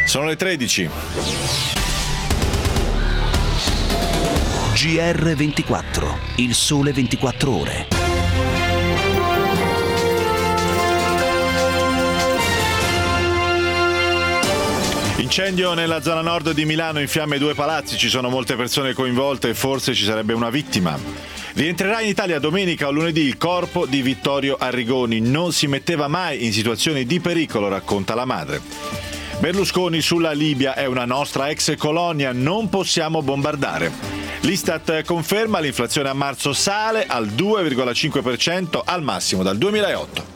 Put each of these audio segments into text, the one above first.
Sono le 13. GR24, il sole 24 ore. Incendio nella zona nord di Milano, in fiamme 2 palazzi, ci sono molte persone coinvolte e forse ci sarebbe una vittima. Rientrerà in Italia domenica o lunedì il corpo di Vittorio Arrigoni. Non si metteva mai in situazioni di pericolo, racconta la madre. Berlusconi sulla Libia: è una nostra ex colonia, non possiamo bombardare. L'Istat conferma l'inflazione a marzo sale al 2,5%, al massimo dal 2008.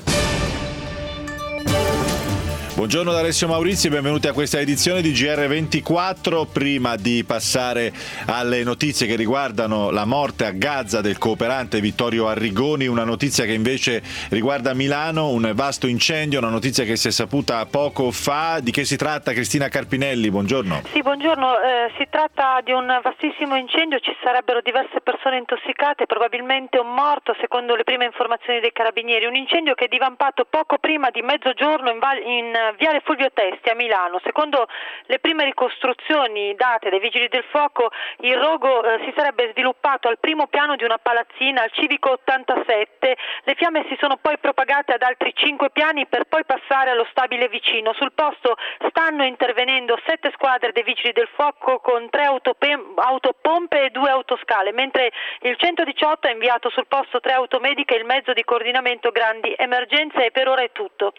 Buongiorno da Alessio Maurizi e benvenuti a questa edizione di GR24. Prima di passare alle notizie che riguardano la morte a Gaza del cooperante Vittorio Arrigoni, una notizia che invece riguarda Milano, un vasto incendio, una notizia che si è saputa poco fa. Di che si tratta? Cristina Carpinelli, buongiorno. Sì, buongiorno. Si tratta di un vastissimo incendio, ci sarebbero diverse persone intossicate, probabilmente un morto secondo le prime informazioni dei carabinieri. Un incendio che è divampato poco prima di mezzogiorno in Viale Fulvio Testi a Milano. Secondo le prime ricostruzioni date dai vigili del fuoco, il rogo si sarebbe sviluppato al primo piano di una palazzina al Civico 87. Le fiamme si sono poi propagate ad altri 5 piani per poi passare allo stabile vicino. Sul posto stanno intervenendo 7 squadre dei vigili del fuoco con 3 autopompe e 2 autoscale, mentre il 118 ha inviato sul posto 3 automediche e il mezzo di coordinamento grandi emergenze, e per ora è tutto.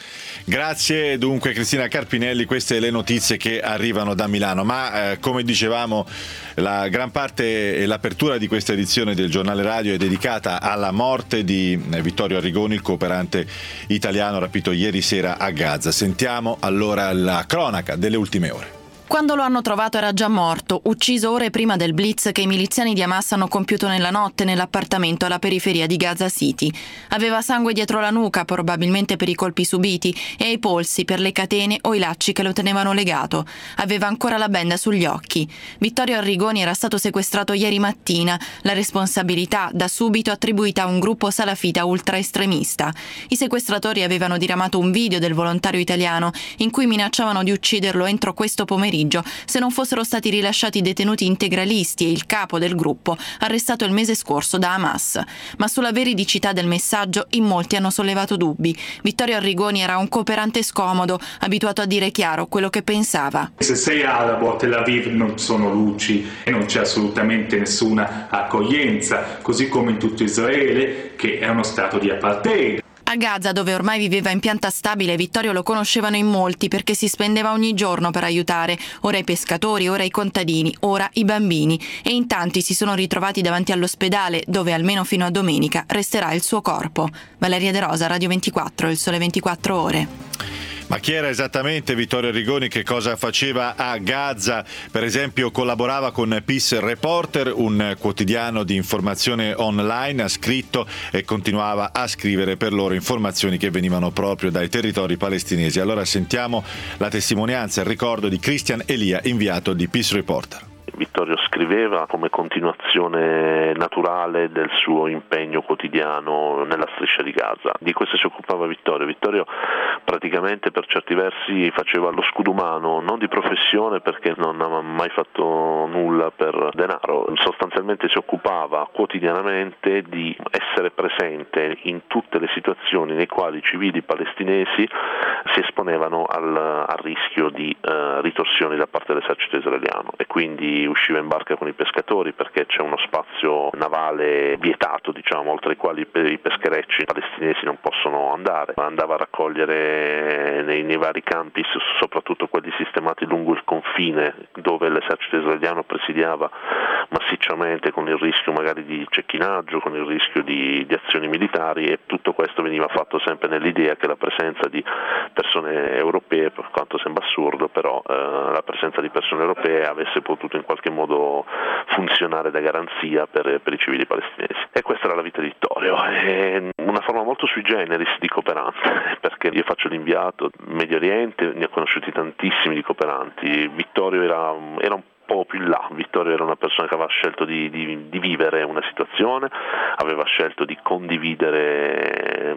Grazie dunque Cristina Carpinelli, queste le notizie che arrivano da Milano, ma come dicevamo la gran parte e l'apertura di questa edizione del giornale radio è dedicata alla morte di Vittorio Arrigoni, il cooperante italiano rapito ieri sera a Gaza. Sentiamo allora la cronaca delle ultime ore. Quando lo hanno trovato era già morto, ucciso ore prima del blitz che i miliziani di Hamas hanno compiuto nella notte nell'appartamento alla periferia di Gaza City. Aveva sangue dietro la nuca, probabilmente per i colpi subiti, e ai polsi per le catene o i lacci che lo tenevano legato. Aveva ancora la benda sugli occhi. Vittorio Arrigoni era stato sequestrato ieri mattina, la responsabilità da subito attribuita a un gruppo salafita ultraestremista. I sequestratori avevano diramato un video del volontario italiano in cui minacciavano di ucciderlo entro questo pomeriggio se non fossero stati rilasciati i detenuti integralisti e il capo del gruppo, arrestato il mese scorso da Hamas. Ma sulla veridicità del messaggio in molti hanno sollevato dubbi. Vittorio Arrigoni era un cooperante scomodo, abituato a dire chiaro quello che pensava. Se sei arabo a Tel Aviv non sono luci e non c'è assolutamente nessuna accoglienza, così come in tutto Israele, che è uno stato di apartheid. A Gaza, dove ormai viveva in pianta stabile, Vittorio lo conoscevano in molti perché si spendeva ogni giorno per aiutare, ora i pescatori, ora i contadini, ora i bambini, e in tanti si sono ritrovati davanti all'ospedale dove almeno fino a domenica resterà il suo corpo. Valeria De Rosa, Radio 24, il sole 24 ore. Ma chi era esattamente Vittorio Arrigoni? Che cosa faceva a Gaza? Per esempio collaborava con Peace Reporter, un quotidiano di informazione online, ha scritto e continuava a scrivere per loro informazioni che venivano proprio dai territori palestinesi. Allora sentiamo la testimonianza e il ricordo di Christian Elia, inviato di Peace Reporter. Vittorio scriveva come continuazione naturale del suo impegno quotidiano nella striscia di Gaza. Di questo si occupava Vittorio. Vittorio praticamente per certi versi faceva lo scudumano, non di professione perché non aveva mai fatto nulla per denaro, sostanzialmente si occupava quotidianamente di essere presente in tutte le situazioni nei quali i civili palestinesi si esponevano al rischio di ritorsioni da parte dell'esercito israeliano, e quindi usciva in barca con i pescatori perché c'è uno spazio navale vietato, oltre i quali i pescherecci palestinesi non possono andare. Andava a raccogliere nei vari campi, soprattutto quelli sistemati lungo il confine, dove l'esercito israeliano presidiava massicciamente, con il rischio magari di cecchinaggio, con il rischio di azioni militari, e tutto questo veniva fatto sempre nell'idea che la presenza di persone europee, per quanto sembra assurdo, però la presenza di persone europee avesse potuto in qualche modo funzionare da garanzia per i civili palestinesi. E questa era la vita di Vittorio, è una forma molto sui generis di cooperante, perché io faccio l'inviato Medio Oriente, ne ho conosciuti tantissimi di cooperanti. Vittorio era un po' più in là. Vittorio era una persona che aveva scelto di vivere una situazione, aveva scelto di condividere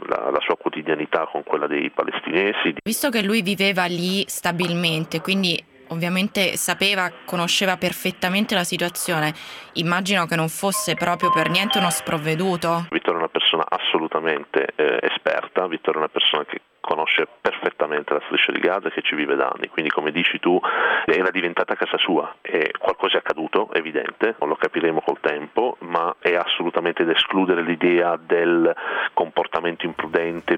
la sua quotidianità con quella dei palestinesi. Visto che lui viveva lì stabilmente, quindi ovviamente conosceva perfettamente la situazione, immagino che non fosse proprio per niente uno sprovveduto. Vittorio è una persona assolutamente esperta, Vittorio è una persona che conosce perfettamente la striscia di Gaza, che ci vive da anni, quindi come dici tu era diventata casa sua e qualcosa è accaduto, evidente, non lo capiremo col tempo, ma è assolutamente da escludere l'idea del comportamento imprudente.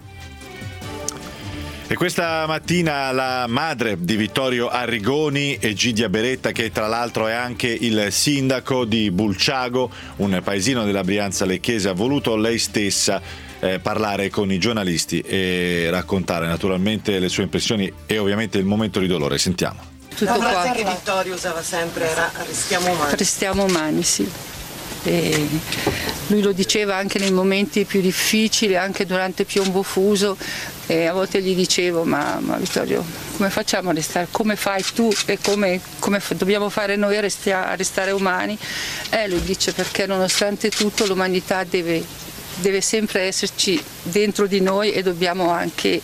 E questa mattina la madre di Vittorio Arrigoni, Egidia Beretta, che tra l'altro è anche il sindaco di Bulciago, un paesino della Brianza Lecchese, ha voluto lei stessa parlare con i giornalisti e raccontare naturalmente le sue impressioni e ovviamente il momento di dolore. Sentiamo. La frase che Vittorio usava sempre era restiamo umani. Restiamo umani, sì. E lui lo diceva anche nei momenti più difficili, anche durante Piombo Fuso, e a volte gli dicevo ma Vittorio, come facciamo a restare, come fai tu e come dobbiamo fare noi a restare umani? Lui dice perché nonostante tutto l'umanità deve sempre esserci dentro di noi e dobbiamo anche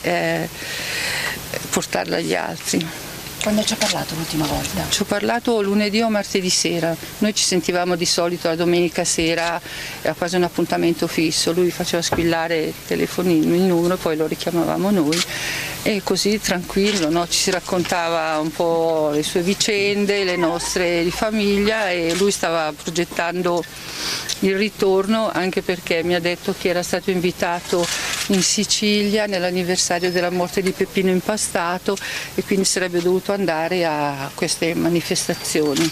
portarla agli altri. Quando ci ha parlato l'ultima volta? Ci ho parlato lunedì o martedì sera. Noi ci sentivamo di solito la domenica sera, era quasi un appuntamento fisso. Lui faceva squillare il telefonino, il numero, poi lo richiamavamo noi e così tranquillo, no? Ci si raccontava un po' le sue vicende, le nostre di famiglia, e lui stava progettando il ritorno, anche perché mi ha detto che era stato invitato in Sicilia nell'anniversario della morte di Peppino Impastato e quindi sarebbe dovuto andare a queste manifestazioni.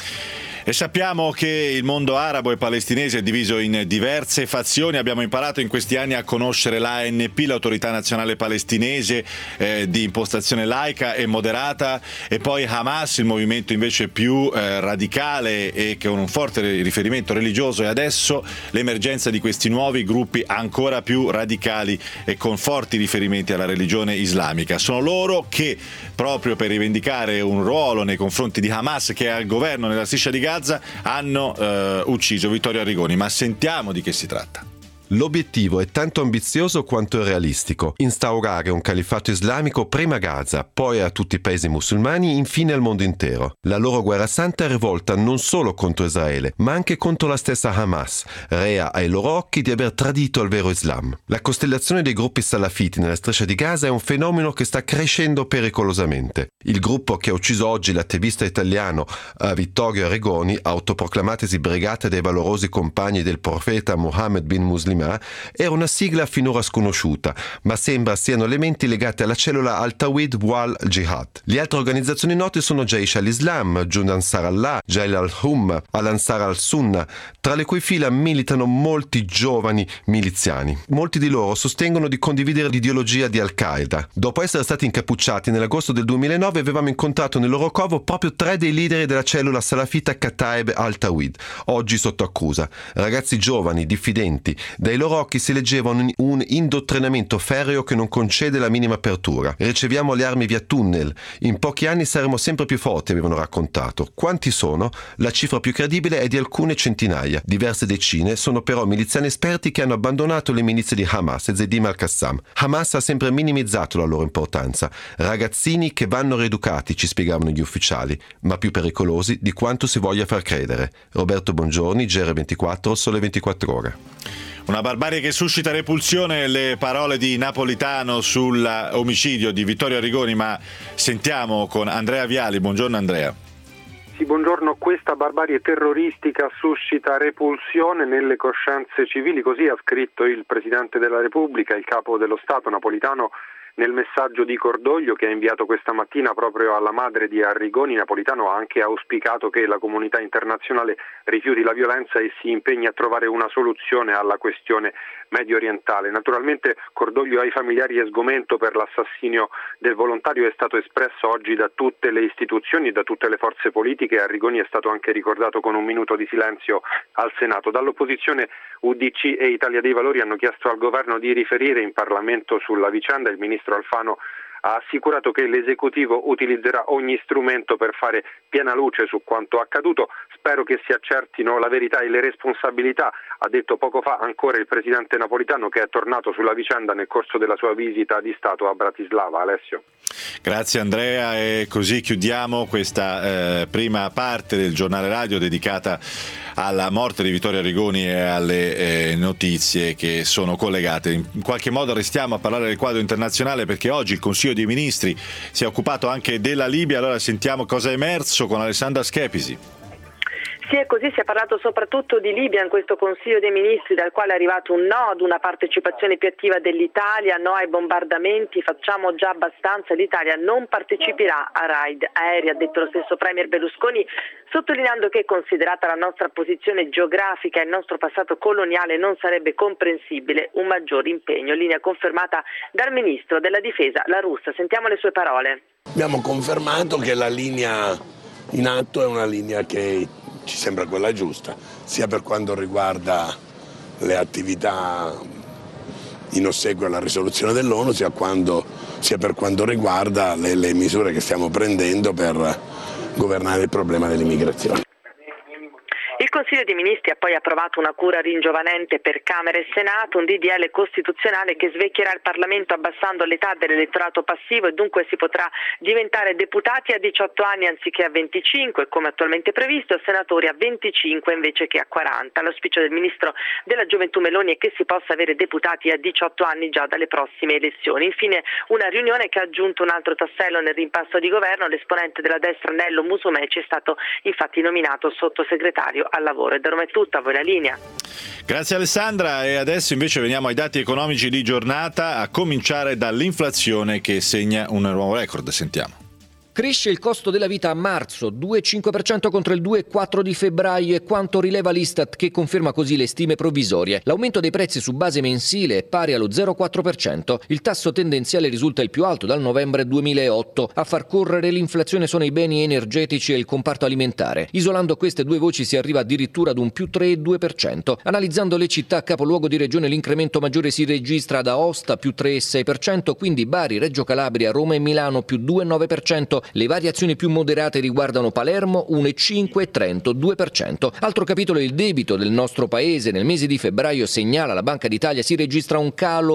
E sappiamo che il mondo arabo e palestinese è diviso in diverse fazioni. Abbiamo imparato in questi anni a conoscere l'ANP, l'Autorità Nazionale Palestinese, di impostazione laica e moderata, e poi Hamas, il movimento invece più radicale e con un forte riferimento religioso, e adesso l'emergenza di questi nuovi gruppi ancora più radicali e con forti riferimenti alla religione islamica. Sono loro che, proprio per rivendicare un ruolo nei confronti di Hamas, che è al governo nella striscia di Gaza, hanno ucciso Vittorio Arrigoni. Ma sentiamo di che si tratta. L'obiettivo è tanto ambizioso quanto realistico: instaurare un califfato islamico prima a Gaza, poi a tutti i paesi musulmani, infine al mondo intero. La loro guerra santa è rivolta non solo contro Israele, ma anche contro la stessa Hamas, rea ai loro occhi di aver tradito il vero Islam. La costellazione dei gruppi salafiti nella striscia di Gaza è un fenomeno che sta crescendo pericolosamente. Il gruppo che ha ucciso oggi l'attivista italiano Vittorio Arrigoni, autoproclamatesi brigata dei valorosi compagni del profeta Mohammed bin Muslim, era una sigla finora sconosciuta, ma sembra siano elementi legati alla cellula Al-Tawhid wal Jihad. Le altre organizzazioni note sono Jaish al-Islam, Jund Ansar Allah, Jail al-Hum, Al-Ansar al-Sunna, tra le cui fila militano molti giovani miliziani. Molti di loro sostengono di condividere l'ideologia di Al-Qaeda. Dopo essere stati incappucciati nell'agosto del 2009, avevamo incontrato nel loro covo proprio 3 dei leader della cellula salafita Kataib al-Tawhid, oggi sotto accusa. Ragazzi giovani, diffidenti. Dai loro occhi si leggeva un indottrinamento ferreo che non concede la minima apertura. Riceviamo le armi via tunnel. In pochi anni saremo sempre più forti, avevano raccontato. Quanti sono? La cifra più credibile è di alcune centinaia. Diverse decine sono però miliziani esperti che hanno abbandonato le milizie di Hamas e Zedim al-Qassam. Hamas ha sempre minimizzato la loro importanza. Ragazzini che vanno rieducati, ci spiegavano gli ufficiali, ma più pericolosi di quanto si voglia far credere. Roberto Bongiorni, GR24, Sole 24 Ore. Una barbarie che suscita repulsione, le parole di Napolitano sull'omicidio di Vittorio Arrigoni, ma sentiamo con Andrea Viali. Buongiorno Andrea. Sì, buongiorno. Questa barbarie terroristica suscita repulsione nelle coscienze civili, così ha scritto il Presidente della Repubblica, il Capo dello Stato Napolitano, nel messaggio di cordoglio che ha inviato questa mattina proprio alla madre di Arrigoni. Napolitano ha anche auspicato che la comunità internazionale rifiuti la violenza e si impegni a trovare una soluzione alla questione medio orientale. Naturalmente cordoglio ai familiari e sgomento per l'assassinio del volontario è stato espresso oggi da tutte le istituzioni e da tutte le forze politiche. Arrigoni è stato anche ricordato con un minuto di silenzio al Senato. Dall'opposizione UDC e Italia dei Valori hanno chiesto al governo di riferire in Parlamento sulla vicenda. Il ministro Alfano ha assicurato che l'esecutivo utilizzerà ogni strumento per fare piena luce su quanto accaduto. Spero che si accertino la verità e le responsabilità, ha detto poco fa ancora il presidente Napolitano, che è tornato sulla vicenda nel corso della sua visita di Stato a Bratislava. Alessio. Grazie Andrea, e così chiudiamo questa prima parte del giornale radio dedicata alla morte di Vittorio Arrigoni e alle notizie che sono collegate. In qualche modo restiamo a parlare del quadro internazionale, perché oggi il Consiglio dei Ministri si è occupato anche della Libia. Allora sentiamo cosa è emerso con Alessandra Schepisi. Sì, è così, si è parlato soprattutto di Libia in questo Consiglio dei Ministri, dal quale è arrivato un no ad una partecipazione più attiva dell'Italia, no ai bombardamenti, facciamo già abbastanza, l'Italia non parteciperà a raid aerei, ha detto lo stesso Premier Berlusconi, sottolineando che, considerata la nostra posizione geografica e il nostro passato coloniale, non sarebbe comprensibile un maggior impegno, linea confermata dal Ministro della Difesa La Russa. Sentiamo le sue parole. Abbiamo confermato che la linea in atto è una linea che ci sembra quella giusta, sia per quanto riguarda le attività in ossequio alla risoluzione dell'ONU, sia per quanto riguarda le misure che stiamo prendendo per governare il problema dell'immigrazione. Il Consiglio dei Ministri ha poi approvato una cura ringiovanente per Camera e Senato, un DDL costituzionale che svecchierà il Parlamento abbassando l'età dell'elettorato passivo e dunque si potrà diventare deputati a 18 anni anziché a 25, come attualmente previsto, e senatori a 25 invece che a 40. L'auspicio del Ministro della Gioventù Meloni è che si possa avere deputati a 18 anni già dalle prossime elezioni. Infine una riunione che ha aggiunto un altro tassello nel rimpasto di governo. L'esponente della destra Nello Musumeci è stato infatti nominato sottosegretario al lavoro. E da Roma è tutto, a voi la linea. Grazie Alessandra, e adesso invece veniamo ai dati economici di giornata, a cominciare dall'inflazione che segna un nuovo record. Sentiamo. Cresce il costo della vita a marzo, 2,5% contro il 2,4% di febbraio, è quanto rileva l'Istat, che conferma così le stime provvisorie. L'aumento dei prezzi su base mensile è pari allo 0,4%. Il tasso tendenziale risulta il più alto dal novembre 2008. A far correre l'inflazione sono i beni energetici e il comparto alimentare. Isolando queste due voci si arriva addirittura ad un più 3,2%. Analizzando le città capoluogo di regione, l'incremento maggiore si registra ad Aosta più 3,6%, quindi Bari, Reggio Calabria, Roma e Milano più 2,9%. Le variazioni più moderate riguardano Palermo 1,5% e Trento 2%. Altro capitolo è il debito del nostro paese. Nel mese di febbraio, segnala la Banca d'Italia, si registra un calo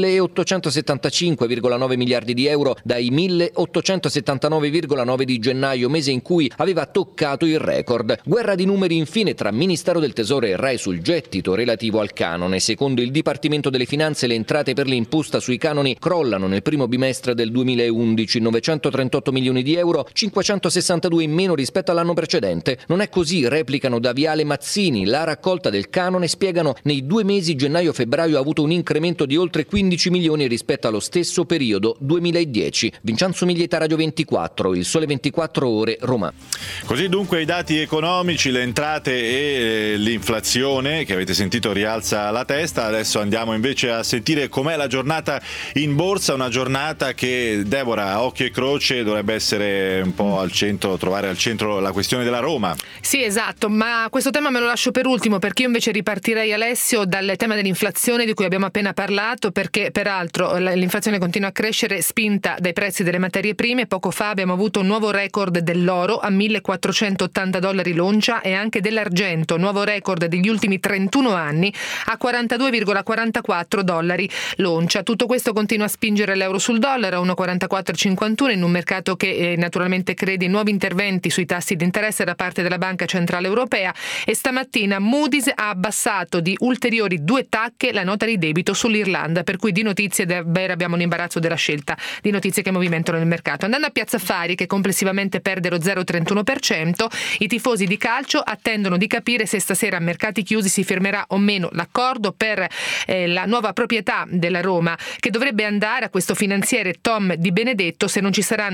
1.875,9 miliardi di euro dai 1.879,9 di gennaio, mese in cui aveva toccato il record. Guerra di numeri infine tra Ministero del Tesoro e RAI sul gettito relativo al canone. Secondo il Dipartimento delle Finanze, le entrate per l'imposta sui canoni crollano nel primo bimestre del 2011, 938 milioni di euro, 562 in meno rispetto all'anno precedente. Non è così, replicano da Viale Mazzini. La raccolta del canone, spiegano, nei 2 mesi gennaio-febbraio ha avuto un incremento di oltre 15 milioni rispetto allo stesso periodo 2010. Vincenzo Miglieta, Radio 24, Il Sole 24 Ore, Roma. Così dunque i dati economici, le entrate e l'inflazione che avete sentito rialza la testa. Adesso andiamo invece a sentire com'è la giornata in borsa, una giornata che, Deborah, a occhio e croce dovrebbe essere un po' al centro, trovare al centro la questione della Roma. Sì, esatto, ma questo tema me lo lascio per ultimo, perché io invece ripartirei, Alessio, dal tema dell'inflazione di cui abbiamo appena parlato, perché peraltro l'inflazione continua a crescere spinta dai prezzi delle materie prime. Poco fa abbiamo avuto un nuovo record dell'oro a $1.480 l'oncia e anche dell'argento, nuovo record degli ultimi 31 anni a $42,44 l'oncia. Tutto questo continua a spingere l'euro sul dollaro a 1,4451 in un mercato che naturalmente crede in nuovi interventi sui tassi di interesse da parte della Banca Centrale Europea, e stamattina Moody's ha abbassato di ulteriori 2 tacche la nota di debito sull'Irlanda, per cui di notizie davvero abbiamo un imbarazzo della scelta di notizie che movimentano il mercato. Andando a Piazza Affari, che complessivamente perde lo 0,31%, i tifosi di calcio attendono di capire se stasera a mercati chiusi si firmerà o meno l'accordo per la nuova proprietà della Roma, che dovrebbe andare a questo finanziere Tom Di Benedetto se non ci saranno intoppi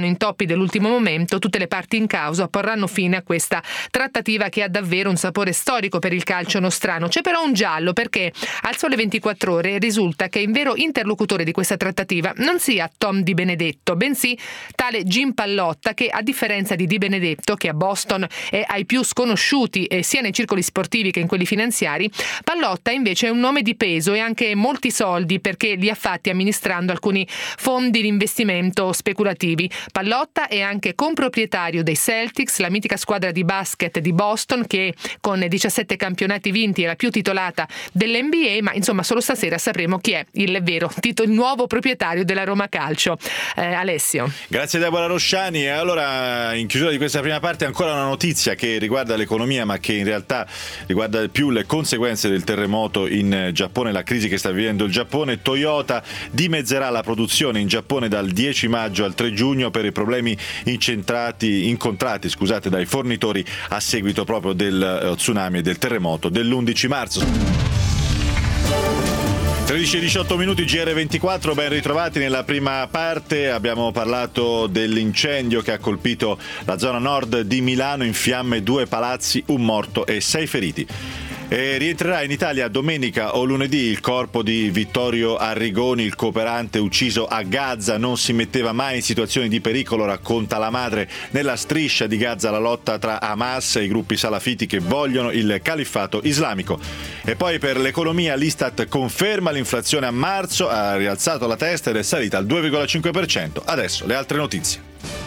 dell'ultimo momento, tutte le parti in causa porranno fine a questa trattativa che ha davvero un sapore storico per il calcio nostrano. C'è però un giallo, perché al Sole 24 Ore risulta che il vero interlocutore di questa trattativa non sia Tom Di Benedetto, bensì tale Jim Pallotta, che a differenza di Di Benedetto, che a Boston è ai più sconosciuti sia nei circoli sportivi che in quelli finanziari, Pallotta invece è un nome di peso e anche molti soldi, perché li ha fatti amministrando alcuni fondi di investimento speculativi. Pallotta è anche comproprietario dei Celtics, la mitica squadra di basket di Boston, che con 17 campionati vinti è la più titolata dell'NBA, ma insomma solo stasera sapremo chi è il nuovo proprietario della Roma Calcio. Alessio. Grazie Deborah Rosciani. E allora, in chiusura di questa prima parte, ancora una notizia che riguarda l'economia, ma che in realtà riguarda più le conseguenze del terremoto in Giappone, la crisi che sta vivendo il Giappone. Toyota dimezzerà la produzione in Giappone dal 10 maggio al 3 giugno per i problemi incontrati dai fornitori a seguito proprio del tsunami e del terremoto dell'11 marzo. 13:18 minuti, GR24, ben ritrovati. Nella prima parte abbiamo parlato dell'incendio che ha colpito la zona nord di Milano, in fiamme 2 palazzi, un morto e 6 feriti. Rientrerà in Italia domenica o lunedì il corpo di Vittorio Arrigoni, il cooperante ucciso a Gaza. Non si metteva mai in situazioni di pericolo, racconta la madre. Nella striscia di Gaza la lotta tra Hamas e i gruppi salafiti che vogliono il califfato islamico. E poi per l'economia l'Istat conferma l'inflazione a marzo, ha rialzato la testa ed è salita al 2,5%. Adesso le altre notizie.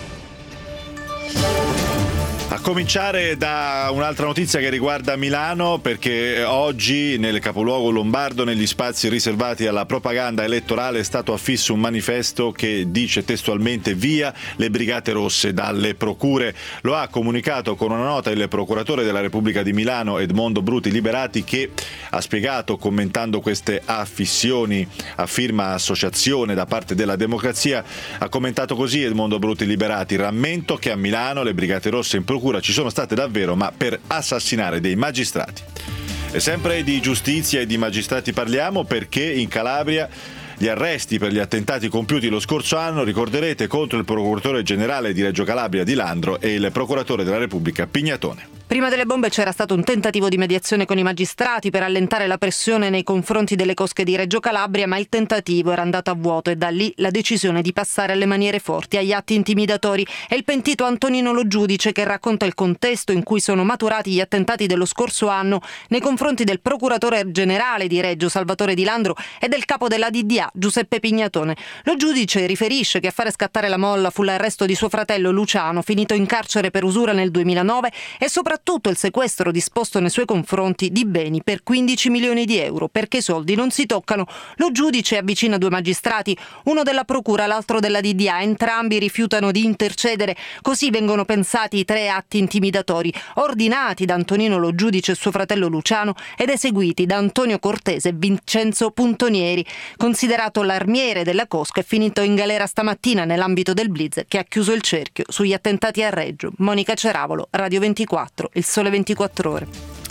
A cominciare da un'altra notizia che riguarda Milano, perché oggi nel capoluogo lombardo, negli spazi riservati alla propaganda elettorale, è stato affisso un manifesto che dice testualmente "via le Brigate Rosse dalle procure". Lo ha comunicato con una nota il procuratore della Repubblica di Milano, Edmondo Bruti Liberati, che ha spiegato, commentando queste affissioni a firma associazione da parte della Democrazia, ha commentato così Edmondo Bruti Liberati: "Rammento che a Milano le Brigate Rosse in procura ci sono state davvero, ma per assassinare dei magistrati". E sempre di giustizia e di magistrati parliamo, perché in Calabria gli arresti per gli attentati compiuti lo scorso anno, ricorderete, contro il procuratore generale di Reggio Calabria Di Landro e il procuratore della Repubblica Pignatone. Prima delle bombe c'era stato un tentativo di mediazione con i magistrati per allentare la pressione nei confronti delle cosche di Reggio Calabria, ma il tentativo era andato a vuoto e da lì la decisione di passare alle maniere forti, agli atti intimidatori. È il pentito Antonino Lo Giudice che racconta il contesto in cui sono maturati gli attentati dello scorso anno nei confronti del procuratore generale di Reggio Salvatore Di Landro e del capo della DDA Giuseppe Pignatone. Lo Giudice riferisce che a fare scattare la molla fu l'arresto di suo fratello Luciano, finito in carcere per usura nel 2009, e soprattutto il sequestro disposto nei suoi confronti di beni per 15 milioni di euro, perché i soldi non si toccano. Lo Giudice avvicina 2 magistrati, uno della procura, l'altro della DDA. Entrambi rifiutano di intercedere. Così vengono pensati i 3 atti intimidatori, ordinati da Antonino Lo Giudice e suo fratello Luciano ed eseguiti da Antonio Cortese e Vincenzo Puntonieri. Considerato l'armiere della cosca, è finito in galera stamattina nell'ambito del blitz che ha chiuso il cerchio sugli attentati a Reggio. Monica Ceravolo, Radio 24, Il Sole 24 Ore.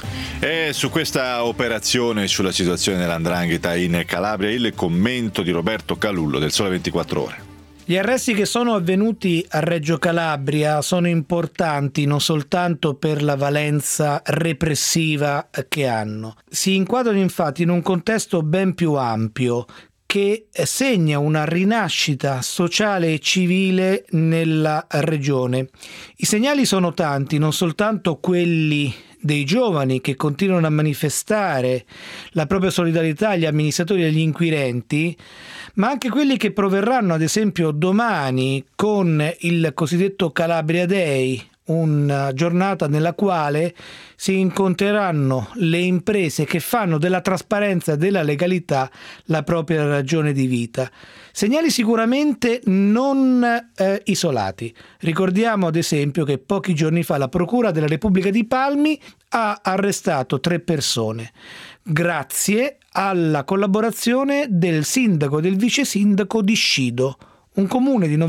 E su questa operazione, sulla situazione dell''ndrangheta in Calabria, il commento di Roberto Calullo del Sole 24 Ore. Gli arresti che sono avvenuti a Reggio Calabria sono importanti non soltanto per la valenza repressiva che hanno. Si inquadrano infatti in un contesto ben più ampio che segna una rinascita sociale e civile nella regione. I segnali sono tanti, non soltanto quelli dei giovani che continuano a manifestare la propria solidarietà agli amministratori e agli inquirenti, ma anche quelli che proverranno, ad esempio domani, con il cosiddetto Calabria Day, una giornata nella quale si incontreranno le imprese che fanno della trasparenza e della legalità la propria ragione di vita. Segnali sicuramente non isolati. Ricordiamo ad esempio che pochi giorni fa la Procura della Repubblica di Palmi ha arrestato 3 persone grazie alla collaborazione del sindaco e del vice sindaco di Scido, un comune di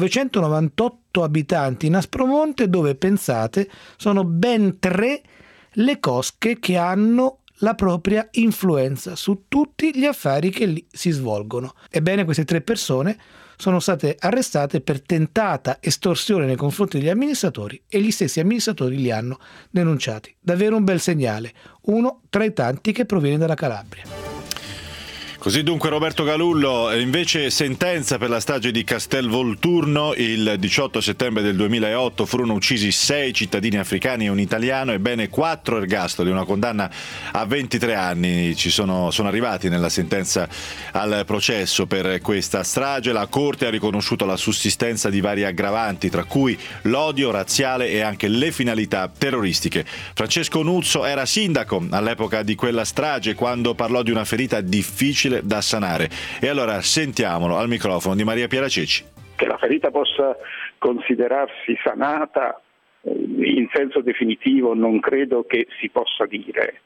998 abitanti in Aspromonte, dove, pensate, sono ben 3 le cosche che hanno la propria influenza su tutti gli affari che lì si svolgono. Ebbene, queste 3 persone sono state arrestate per tentata estorsione nei confronti degli amministratori e gli stessi amministratori li hanno denunciati. Davvero un bel segnale, uno tra i tanti che proviene dalla Calabria. Così dunque Roberto Galullo. Invece sentenza per la strage di Castelvolturno. Il 18 settembre del 2008 furono uccisi 6 cittadini africani e un italiano, ebbene 4 ergastoli, una condanna a 23 anni sono arrivati nella sentenza al processo per questa strage. La Corte ha riconosciuto la sussistenza di varie aggravanti, tra cui l'odio razziale e anche le finalità terroristiche. Francesco Nuzzo era sindaco all'epoca di quella strage, quando parlò di una ferita difficile da sanare, e allora sentiamolo al microfono di Maria Piera Ceci. Che la ferita possa considerarsi sanata in senso definitivo non credo che si possa dire.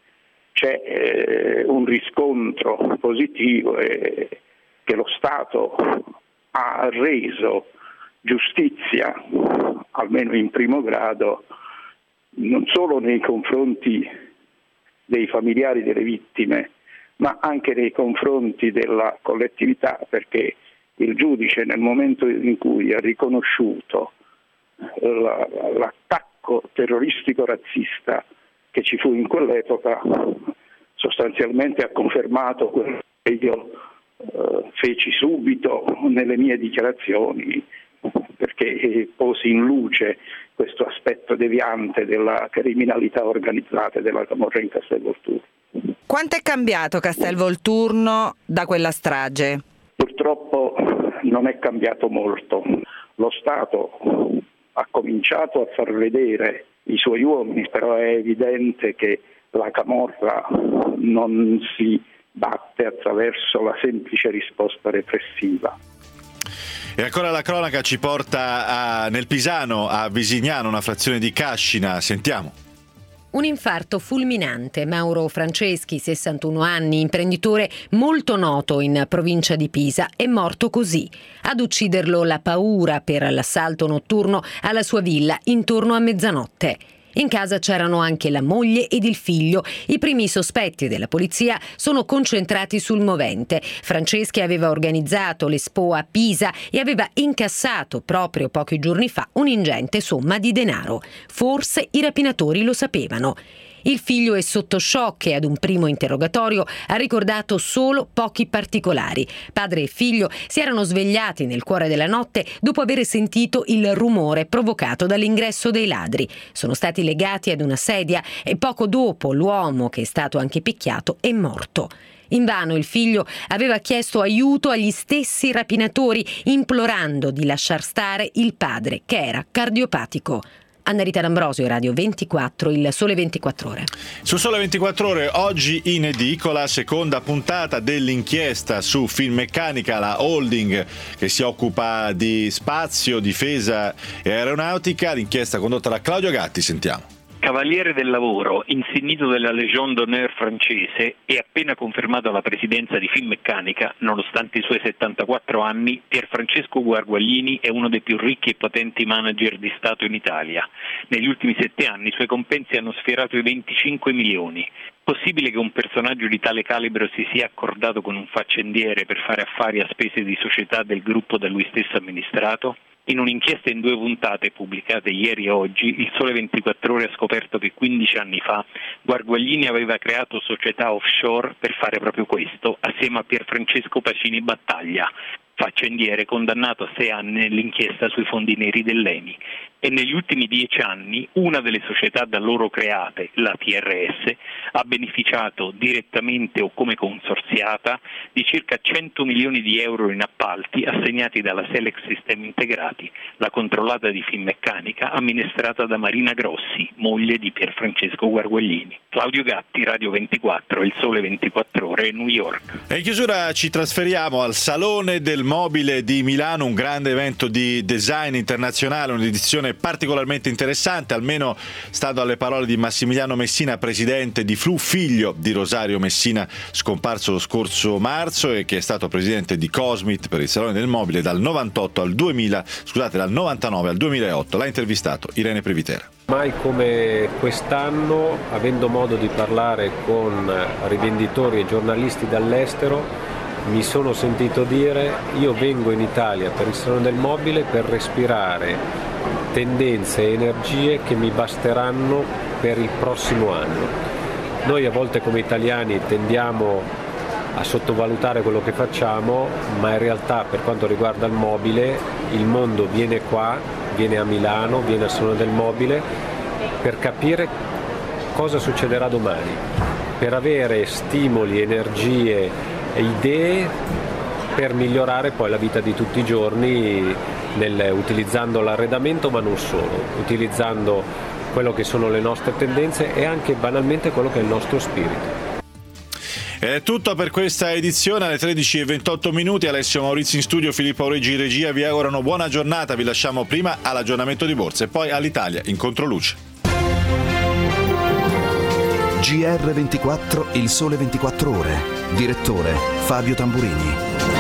C'è un riscontro positivo che lo Stato ha reso giustizia, almeno in primo grado, non solo nei confronti dei familiari delle vittime, ma anche nei confronti della collettività, perché il giudice, nel momento in cui ha riconosciuto l'attacco terroristico razzista che ci fu in quell'epoca, sostanzialmente ha confermato quello che io feci subito nelle mie dichiarazioni, perché posi in luce questo aspetto deviante della criminalità organizzata e della camorra in Castelvolturno. Quanto è cambiato Castelvolturno da quella strage? Purtroppo non è cambiato molto. Lo Stato ha cominciato a far vedere i suoi uomini, però è evidente che la camorra non si batte attraverso la semplice risposta repressiva. E ancora la cronaca ci porta nel Pisano, a Visignano, una frazione di Cascina. Sentiamo. Un infarto fulminante. Mauro Franceschi, 61 anni, imprenditore molto noto in provincia di Pisa, è morto così. Ad ucciderlo la paura per l'assalto notturno alla sua villa intorno a mezzanotte. In casa c'erano anche la moglie ed il figlio. I primi sospetti della polizia sono concentrati sul movente. Franceschi aveva organizzato l'Expo a Pisa e aveva incassato proprio pochi giorni fa un'ingente somma di denaro. Forse i rapinatori lo sapevano. Il figlio è sotto shock e ad un primo interrogatorio ha ricordato solo pochi particolari. Padre e figlio si erano svegliati nel cuore della notte dopo aver sentito il rumore provocato dall'ingresso dei ladri. Sono stati legati ad una sedia e poco dopo l'uomo, che è stato anche picchiato, è morto. Invano il figlio aveva chiesto aiuto agli stessi rapinatori, implorando di lasciar stare il padre, che era cardiopatico. Anna Rita D'Ambrosio, Radio 24, Il Sole 24 Ore. Su Sole 24 Ore, oggi in edicola, seconda puntata dell'inchiesta su Finmeccanica, la holding che si occupa di spazio, difesa e aeronautica. L'inchiesta condotta da Claudio Gatti, sentiamo. Cavaliere del lavoro, insignito della Légion d'honneur francese e appena confermato alla presidenza di Finmeccanica, nonostante i suoi 74 anni, Pierfrancesco Guarguaglini è uno dei più ricchi e potenti manager di Stato in Italia. Negli ultimi 7 anni i suoi compensi hanno sfiorato i 25 milioni. Possibile che un personaggio di tale calibro si sia accordato con un faccendiere per fare affari a spese di società del gruppo da lui stesso amministrato? In un'inchiesta in 2 puntate pubblicate ieri e oggi, il Sole 24 Ore ha scoperto che 15 anni fa Guarguaglini aveva creato società offshore per fare proprio questo, assieme a Pierfrancesco Pacini Battaglia, faccendiere condannato a 6 anni nell'inchiesta sui fondi neri dell'ENI. E negli ultimi 10 anni una delle società da loro create, la TRS, ha beneficiato direttamente o come consorziata di circa 100 milioni di euro in appalti assegnati dalla Selex System Integrati, la controllata di Finmeccanica, amministrata da Marina Grossi, moglie di Pierfrancesco Guarguaglini. Claudio Gatti, Radio 24, Il Sole 24 Ore, New York. E in chiusura ci trasferiamo al Salone del Mobile di Milano, un grande evento di design internazionale, un'edizione particolarmente interessante, almeno stando alle parole di Massimiliano Messina, presidente di Flu, figlio di Rosario Messina, scomparso lo scorso marzo e che è stato presidente di Cosmit per il Salone del Mobile dal 99 al 2008. L'ha intervistato Irene Previtera. Mai come quest'anno, avendo modo di parlare con rivenditori e giornalisti dall'estero, mi sono sentito dire: io vengo in Italia per il Salone del Mobile per respirare tendenze e energie che mi basteranno per il prossimo anno. Noi a volte come italiani tendiamo a sottovalutare quello che facciamo, ma in realtà per quanto riguarda il mobile, il mondo viene qua, viene a Milano, viene al Salone del Mobile per capire cosa succederà domani, per avere stimoli, energie e idee per migliorare poi la vita di tutti i giorni utilizzando l'arredamento, ma non solo, utilizzando quello che sono le nostre tendenze e anche banalmente quello che è il nostro spirito. È tutto per questa edizione. Alle 13:28 Alessio Maurizio in studio, Filippo Aureggi in regia vi augurano buona giornata. Vi lasciamo prima all'aggiornamento di borsa e poi all'Italia in controluce. GR24, il sole 24 ore. Direttore Fabio Tamburini.